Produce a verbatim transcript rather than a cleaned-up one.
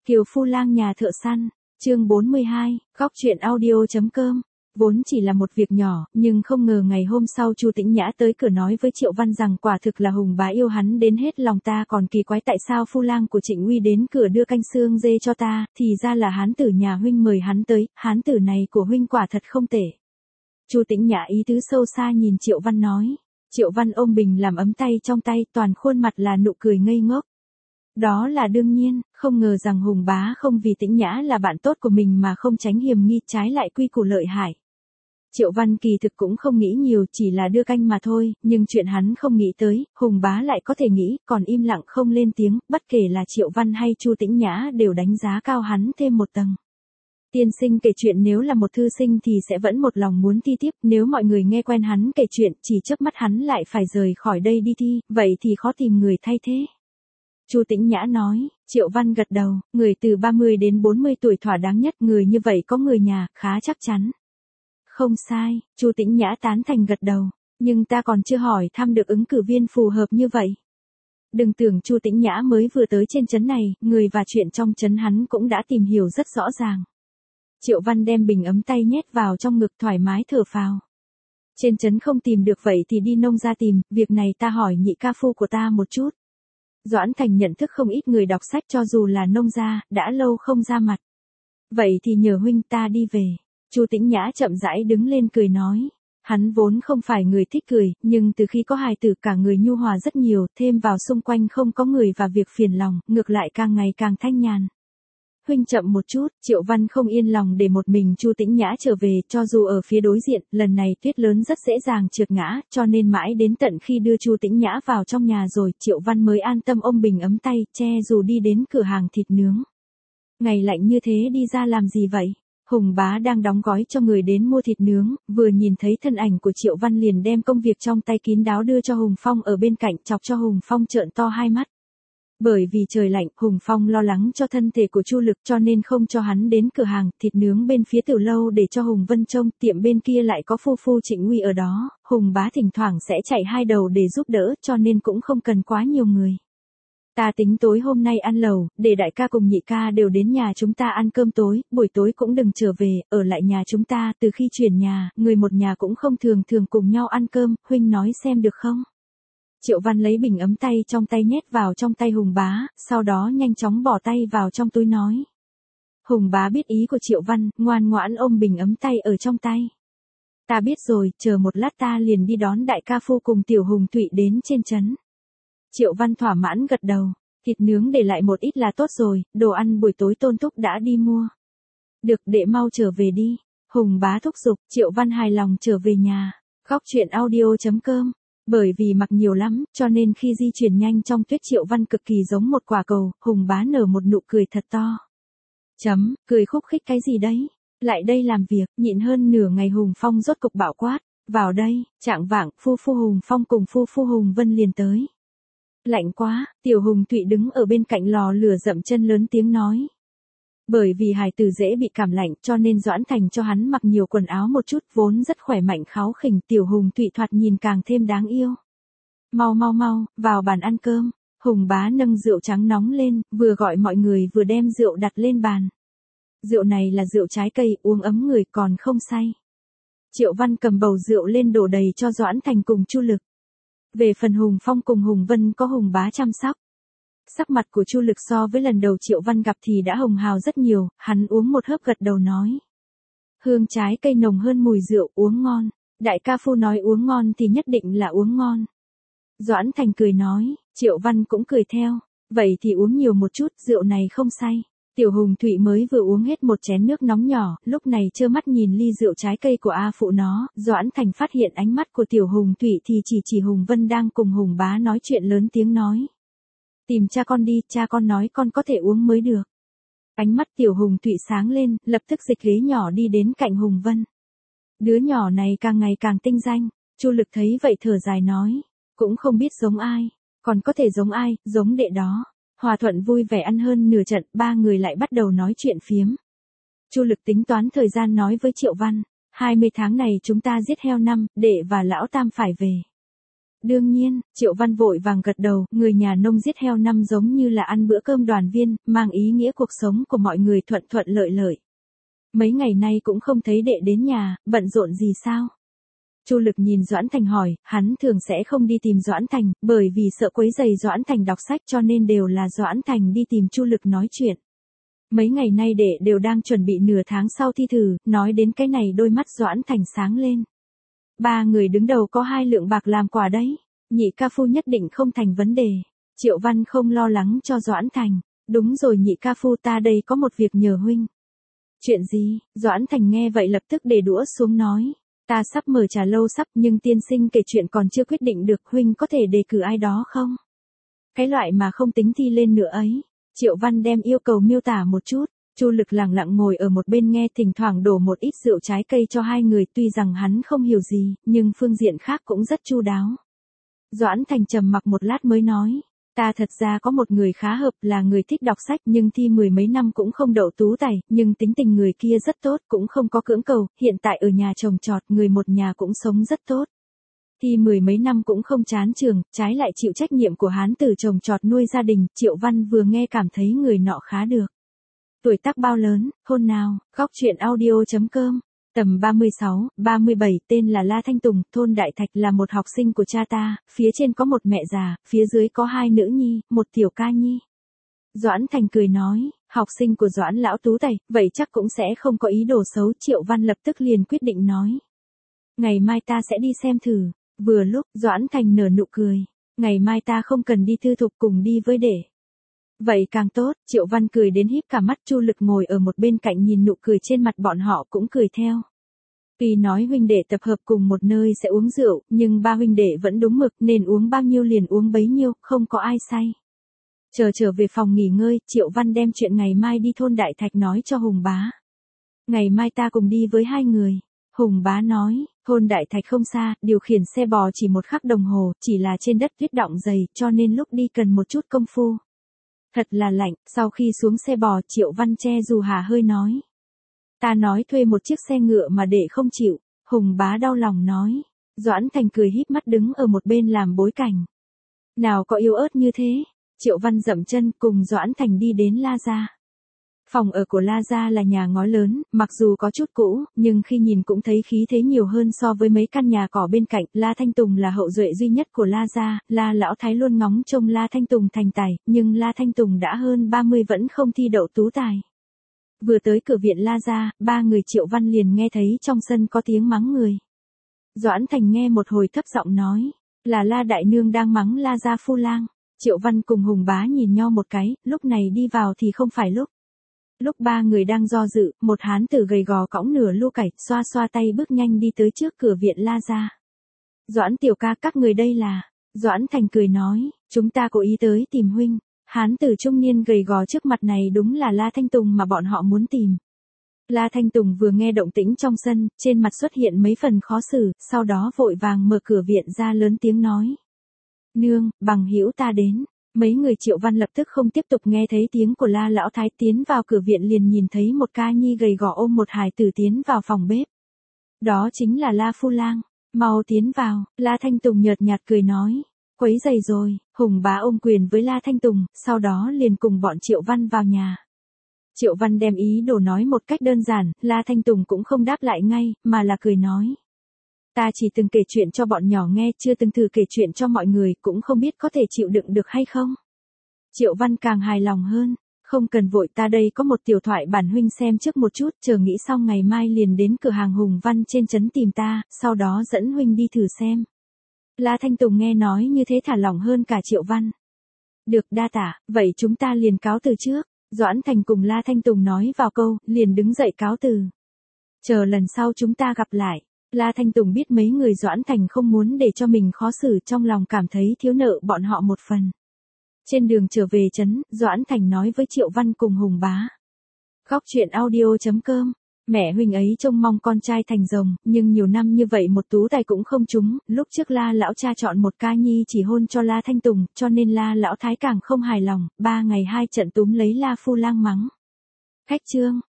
Kiều Phu Lang nhà thợ săn, chương bốn mươi hai, góc truyện audio.com. Vốn chỉ là một việc nhỏ, nhưng không ngờ ngày hôm sau Chu Tĩnh Nhã tới cửa nói với Triệu Văn rằng quả thực là Hùng bá yêu hắn đến hết lòng, ta còn kỳ quái tại sao Phu Lang của Trịnh Uy đến cửa đưa canh xương dê cho ta, thì ra là hán tử nhà huynh mời hắn tới, hán tử này của huynh quả thật không tệ. Chu Tĩnh Nhã ý tứ sâu xa nhìn Triệu Văn nói. Triệu Văn ôm bình làm ấm tay trong tay, toàn khuôn mặt là nụ cười ngây ngốc. Đó là đương nhiên, không ngờ rằng Hùng bá không vì Tĩnh Nhã là bạn tốt của mình mà không tránh hiểm nghi, trái lại quy củ lợi hại. Triệu Văn kỳ thực cũng không nghĩ nhiều, chỉ là đưa canh mà thôi, nhưng chuyện hắn không nghĩ tới, Hùng bá lại có thể nghĩ, còn im lặng không lên tiếng, bất kể là Triệu Văn hay Chu Tĩnh Nhã đều đánh giá cao hắn thêm một tầng. Tiên sinh kể chuyện nếu là một thư sinh thì sẽ vẫn một lòng muốn thi tiếp, nếu mọi người nghe quen hắn kể chuyện, chỉ chớp mắt hắn lại phải rời khỏi đây đi thi, vậy thì khó tìm người thay thế. Chu Tĩnh Nhã nói. Triệu Văn gật đầu, người từ ba mươi đến bốn mươi tuổi thỏa đáng nhất, người như vậy có người nhà, khá chắc chắn. Không sai, Chu Tĩnh Nhã tán thành gật đầu, nhưng ta còn chưa hỏi thăm được ứng cử viên phù hợp như vậy. Đừng tưởng Chu Tĩnh Nhã mới vừa tới trên trấn này, người và chuyện trong trấn hắn cũng đã tìm hiểu rất rõ ràng. Triệu Văn đem bình ấm tay nhét vào trong ngực, thoải mái thở phào. Trên trấn không tìm được vậy thì đi nông gia tìm, việc này ta hỏi nhị ca phu của ta một chút. Doãn Thành nhận thức không ít người đọc sách cho dù là nông gia, đã lâu không ra mặt. Vậy thì nhờ huynh ta đi về. Chu Tĩnh Nhã chậm rãi đứng lên cười nói. Hắn vốn không phải người thích cười, nhưng từ khi có hài tử cả người nhu hòa rất nhiều, thêm vào xung quanh không có người và việc phiền lòng, ngược lại càng ngày càng thanh nhàn. Huynh chậm một chút, Triệu Văn không yên lòng để một mình Chu Tĩnh Nhã trở về, cho dù ở phía đối diện, lần này tuyết lớn rất dễ dàng trượt ngã, cho nên mãi đến tận khi đưa Chu Tĩnh Nhã vào trong nhà rồi, Triệu Văn mới an tâm ôm bình ấm tay, che dù đi đến cửa hàng thịt nướng. Ngày lạnh như thế đi ra làm gì vậy? Hùng bá đang đóng gói cho người đến mua thịt nướng, vừa nhìn thấy thân ảnh của Triệu Văn liền đem công việc trong tay kín đáo đưa cho Hùng Phong ở bên cạnh, chọc cho Hùng Phong trợn to hai mắt. Bởi vì trời lạnh, Hùng Phong lo lắng cho thân thể của Chu Lực cho nên không cho hắn đến cửa hàng thịt nướng bên phía tiểu lâu để cho Hùng Vân trông, tiệm bên kia lại có phu phu Trịnh Uy ở đó, Hùng bá thỉnh thoảng sẽ chạy hai đầu để giúp đỡ, cho nên cũng không cần quá nhiều người. Ta tính tối hôm nay ăn lẩu, để đại ca cùng nhị ca đều đến nhà chúng ta ăn cơm tối, buổi tối cũng đừng trở về, ở lại nhà chúng ta, từ khi chuyển nhà, người một nhà cũng không thường thường cùng nhau ăn cơm, huynh nói xem được không? Triệu Văn lấy bình ấm tay trong tay nhét vào trong tay Hùng bá, sau đó nhanh chóng bỏ tay vào trong túi nói. Hùng bá biết ý của Triệu Văn, ngoan ngoãn ôm bình ấm tay ở trong tay. Ta biết rồi, chờ một lát ta liền đi đón đại ca phu cùng tiểu Hùng Thụy đến trên trấn. Triệu Văn thỏa mãn gật đầu, thịt nướng để lại một ít là tốt rồi, đồ ăn buổi tối Tôn Thúc đã đi mua. Được, đệ mau trở về đi. Hùng bá thúc giục, Triệu Văn hài lòng trở về nhà. Góc truyện audio.com. Bởi vì mặc nhiều lắm, cho nên khi di chuyển nhanh trong tuyết Triệu Văn cực kỳ giống một quả cầu, Hùng bá nở một nụ cười thật to. Chấm, cười khúc khích cái gì đấy? Lại đây làm việc, nhịn hơn nửa ngày Hùng Phong rốt cục bạo quát. Vào đây, trạng vạng, phu phu Hùng Phong cùng phu phu Hùng Vân liền tới. Lạnh quá, tiểu Hùng Thụy đứng ở bên cạnh lò lửa dậm chân lớn tiếng nói. Bởi vì hài tử dễ bị cảm lạnh cho nên Doãn Thành cho hắn mặc nhiều quần áo một chút, vốn rất khỏe mạnh kháu khỉnh, tiểu Hùng Thụy thoạt nhìn càng thêm đáng yêu. Mau mau mau, vào bàn ăn cơm. Hùng bá nâng rượu trắng nóng lên, vừa gọi mọi người vừa đem rượu đặt lên bàn. Rượu này là rượu trái cây, uống ấm người còn không say. Triệu Văn cầm bầu rượu lên đổ đầy cho Doãn Thành cùng Chu Lực. Về phần Hùng Phong cùng Hùng Vân có Hùng bá chăm sóc. Sắc mặt của Chu Lực so với lần đầu Triệu Văn gặp thì đã hồng hào rất nhiều, hắn uống một hớp gật đầu nói. Hương trái cây nồng hơn mùi rượu, uống ngon. Đại ca phu nói uống ngon thì nhất định là uống ngon. Doãn Thành cười nói, Triệu Văn cũng cười theo. Vậy thì uống nhiều một chút, rượu này không say. Tiểu Hùng Thụy mới vừa uống hết một chén nước nóng nhỏ, lúc này trơ mắt nhìn ly rượu trái cây của A phụ nó, Doãn Thành phát hiện ánh mắt của Tiểu Hùng Thụy thì chỉ chỉ Hùng Vân đang cùng Hùng bá nói chuyện lớn tiếng nói. Tìm cha con đi, cha con nói con có thể uống mới được. Ánh mắt Tiểu Hùng Thụy sáng lên, lập tức dịch ghế nhỏ đi đến cạnh Hùng Vân. Đứa nhỏ này càng ngày càng tinh danh, Chu Lực thấy vậy thở dài nói, cũng không biết giống ai, còn có thể giống ai, giống đệ đó. Hòa thuận vui vẻ ăn hơn nửa trận, ba người lại bắt đầu nói chuyện phiếm. Chu Lực tính toán thời gian nói với Triệu Văn, hai mươi tháng này chúng ta giết heo năm, đệ và lão tam phải về. Đương nhiên, Triệu Văn vội vàng gật đầu, người nhà nông giết heo năm giống như là ăn bữa cơm đoàn viên, mang ý nghĩa cuộc sống của mọi người thuận thuận lợi lợi. Mấy ngày nay cũng không thấy đệ đến nhà, bận rộn gì sao? Chu Lực nhìn Doãn Thành hỏi, hắn thường sẽ không đi tìm Doãn Thành, bởi vì sợ quấy rầy Doãn Thành đọc sách cho nên đều là Doãn Thành đi tìm Chu Lực nói chuyện. Mấy ngày nay đệ đều đang chuẩn bị nửa tháng sau thi thử, nói đến cái này đôi mắt Doãn Thành sáng lên. Ba người đứng đầu có hai lượng bạc làm quà đấy, nhị ca phu nhất định không thành vấn đề. Triệu Văn không lo lắng cho Doãn Thành, đúng rồi nhị ca phu ta đây có một việc nhờ huynh. Chuyện gì? Doãn Thành nghe vậy lập tức để đũa xuống nói. Ta sắp mở trà lâu sắp nhưng tiên sinh kể chuyện còn chưa quyết định được, huynh có thể đề cử ai đó không? Cái loại mà không tính thi lên nữa ấy. Triệu Văn đem yêu cầu miêu tả một chút. Chu Lực lặng lặng ngồi ở một bên nghe, thỉnh thoảng đổ một ít rượu trái cây cho hai người, tuy rằng hắn không hiểu gì, nhưng phương diện khác cũng rất chu đáo. Doãn Thành trầm mặc một lát mới nói. Ta thật ra có một người khá hợp, là người thích đọc sách nhưng thi mười mấy năm cũng không đậu tú tài, nhưng tính tình người kia rất tốt, cũng không có cưỡng cầu, hiện tại ở nhà trồng trọt, người một nhà cũng sống rất tốt. Thi mười mấy năm cũng không chán trường, trái lại chịu trách nhiệm của hán tử trồng trọt nuôi gia đình. Triệu Văn vừa nghe cảm thấy người nọ khá được. Tuổi tác bao lớn, hôn nào, góc chuyện audio chấm com. Tầm ba mươi sáu, ba mươi bảy, tên là La Thanh Tùng, thôn Đại Thạch, là một học sinh của cha ta, phía trên có một mẹ già, phía dưới có hai nữ nhi, một tiểu ca nhi. Doãn Thành cười nói, học sinh của Doãn lão tú tài, vậy chắc cũng sẽ không có ý đồ xấu. Triệu Văn lập tức liền quyết định nói. Ngày mai ta sẽ đi xem thử. Vừa lúc, Doãn Thành nở nụ cười. Ngày mai ta không cần đi thư thục, cùng đi với đệ. Vậy càng tốt. Triệu Văn cười đến híp cả mắt. Chu Lực ngồi ở một bên cạnh nhìn nụ cười trên mặt bọn họ cũng cười theo. Tuy nói huynh đệ tập hợp cùng một nơi sẽ uống rượu, nhưng ba huynh đệ vẫn đúng mực, nên uống bao nhiêu liền uống bấy nhiêu, không có ai say. Chờ trở về phòng nghỉ ngơi, Triệu Văn đem chuyện ngày mai đi thôn Đại Thạch nói cho Hùng Bá. Ngày mai ta cùng đi với hai người. Hùng Bá nói, thôn Đại Thạch không xa, điều khiển xe bò chỉ một khắc đồng hồ, chỉ là trên đất tuyết đọng dày, cho nên lúc đi cần một chút công phu. Thật là lạnh. Sau khi xuống xe bò, Triệu Văn che dù hà hơi nói. Ta nói thuê một chiếc xe ngựa mà đệ không chịu. Hùng Bá đau lòng nói. Doãn Thành cười híp mắt đứng ở một bên làm bối cảnh. Nào có yếu ớt như thế. Triệu Văn dậm chân cùng Doãn Thành đi đến La Gia. Phòng ở của La Gia là nhà ngói lớn, mặc dù có chút cũ, nhưng khi nhìn cũng thấy khí thế nhiều hơn so với mấy căn nhà cỏ bên cạnh. La Thanh Tùng là hậu duệ duy nhất của La Gia, La Lão Thái luôn ngóng trông La Thanh Tùng thành tài, nhưng La Thanh Tùng đã hơn ba mươi vẫn không thi đậu tú tài. Vừa tới cửa viện La Gia, ba người Triệu Văn liền nghe thấy trong sân có tiếng mắng người. Doãn Thành nghe một hồi thấp giọng nói, là La Đại Nương đang mắng La Gia phu lang. Triệu Văn cùng Hùng Bá nhìn nhau một cái, lúc này đi vào thì không phải lúc. Lúc ba người đang do dự, một hán tử gầy gò cõng nửa lu cải, xoa xoa tay bước nhanh đi tới trước cửa viện La Gia. Doãn tiểu ca, các người đây là... Doãn Thành cười nói, chúng ta cố ý tới tìm huynh. Hán tử trung niên gầy gò trước mặt này đúng là La Thanh Tùng mà bọn họ muốn tìm. La Thanh Tùng vừa nghe động tĩnh trong sân, trên mặt xuất hiện mấy phần khó xử, sau đó vội vàng mở cửa viện ra lớn tiếng nói. Nương, bằng hữu ta đến. Mấy người Triệu Văn lập tức không tiếp tục nghe thấy tiếng của La Lão Thái, tiến vào cửa viện liền nhìn thấy một ca nhi gầy gò ôm một hài tử tiến vào phòng bếp. Đó chính là La Phu Lang, mau tiến vào. La Thanh Tùng nhợt nhạt cười nói, quấy rầy rồi. Hùng Bá ôm quyền với La Thanh Tùng, sau đó liền cùng bọn Triệu Văn vào nhà. Triệu Văn đem ý đồ nói một cách đơn giản, La Thanh Tùng cũng không đáp lại ngay, mà là cười nói. Ta chỉ từng kể chuyện cho bọn nhỏ nghe, chưa từng thử kể chuyện cho mọi người, cũng không biết có thể chịu đựng được hay không. Triệu Văn càng hài lòng hơn, không cần vội, ta đây có một tiểu thoại bản huynh xem trước một chút, chờ nghĩ xong ngày mai liền đến cửa hàng Hùng Văn trên trấn tìm ta, sau đó dẫn huynh đi thử xem. La Thanh Tùng nghe nói như thế thả lỏng hơn cả Triệu Văn. Được, đa tả, vậy chúng ta liền cáo từ trước. Doãn Thành cùng La Thanh Tùng nói vào câu, liền đứng dậy cáo từ. Chờ lần sau chúng ta gặp lại. La Thanh Tùng biết mấy người Doãn Thành không muốn để cho mình khó xử, trong lòng cảm thấy thiếu nợ bọn họ một phần. Trên đường trở về trấn, Doãn Thành nói với Triệu Văn cùng Hùng Bá. Góc chuyện audio chấm com. Mẹ huynh ấy trông mong con trai thành rồng, nhưng nhiều năm như vậy một tú tài cũng không trúng. Lúc trước La Lão cha chọn một ca nhi chỉ hôn cho La Thanh Tùng, cho nên La Lão Thái càng không hài lòng. Ba ngày hai trận túm lấy La Phu Lang mắng. Khách trương,